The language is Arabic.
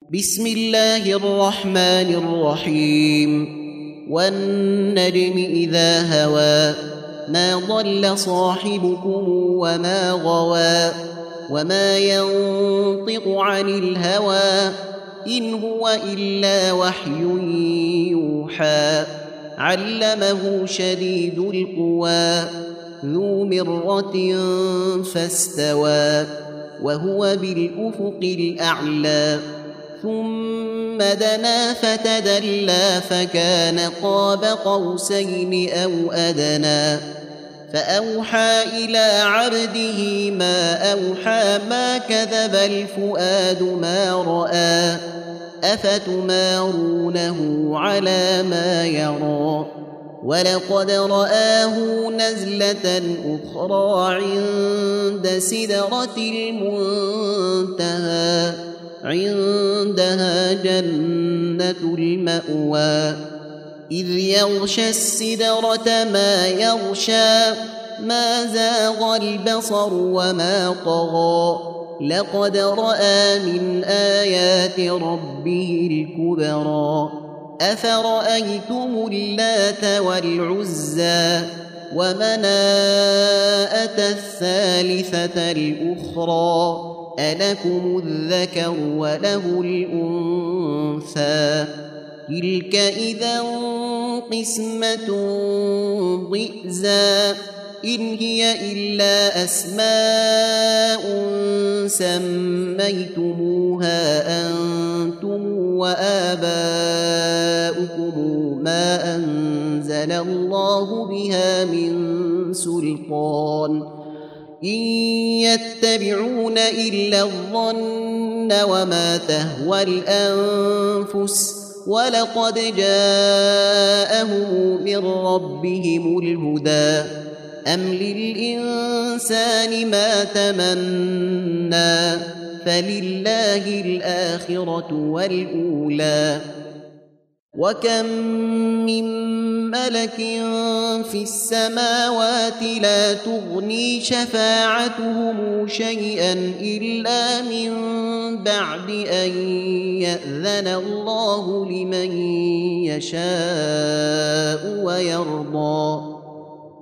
بسم الله الرحمن الرحيم والنجم إذا هوى ما ضل صاحبكم وما غوى وما ينطق عن الهوى إن هو إلا وحي يوحى علمه شديد القوى ذو مرة فاستوى وهو بالأفق الأعلى ثم دنا فتدلى فكان قاب قوسين أو أدنى فأوحى إلى عبده ما أوحى ما كذب الفؤاد ما رأى أفتمارونه على ما يرى ولقد رآه نزلة أخرى عند سدرة المنتهى عندها جنة المأوى إذ يغشى السدرة ما يغشى ما زاغ البصر وما طغى لقد رأى من آيات ربه الكبرى أفرأيتم اللات والعزى ومناءة الثالثة الأخرى ألكم الذكر وله الأنثى تلك إذا قسمة ضئزى إن هي إلا أسماء سميتموها أنتم وآباؤكم ما أنزل الله بها من سلطان إن يتبعون إلا الظن وما تهوى الأنفس ولقد جاءهم من ربهم الهدى أم للإنسان ما تمنى فلله الآخرة والأولى وكم من ملك في السماوات لا تغني شفاعتهم شيئا إلا من بعد أن يأذن الله لمن يشاء ويرضى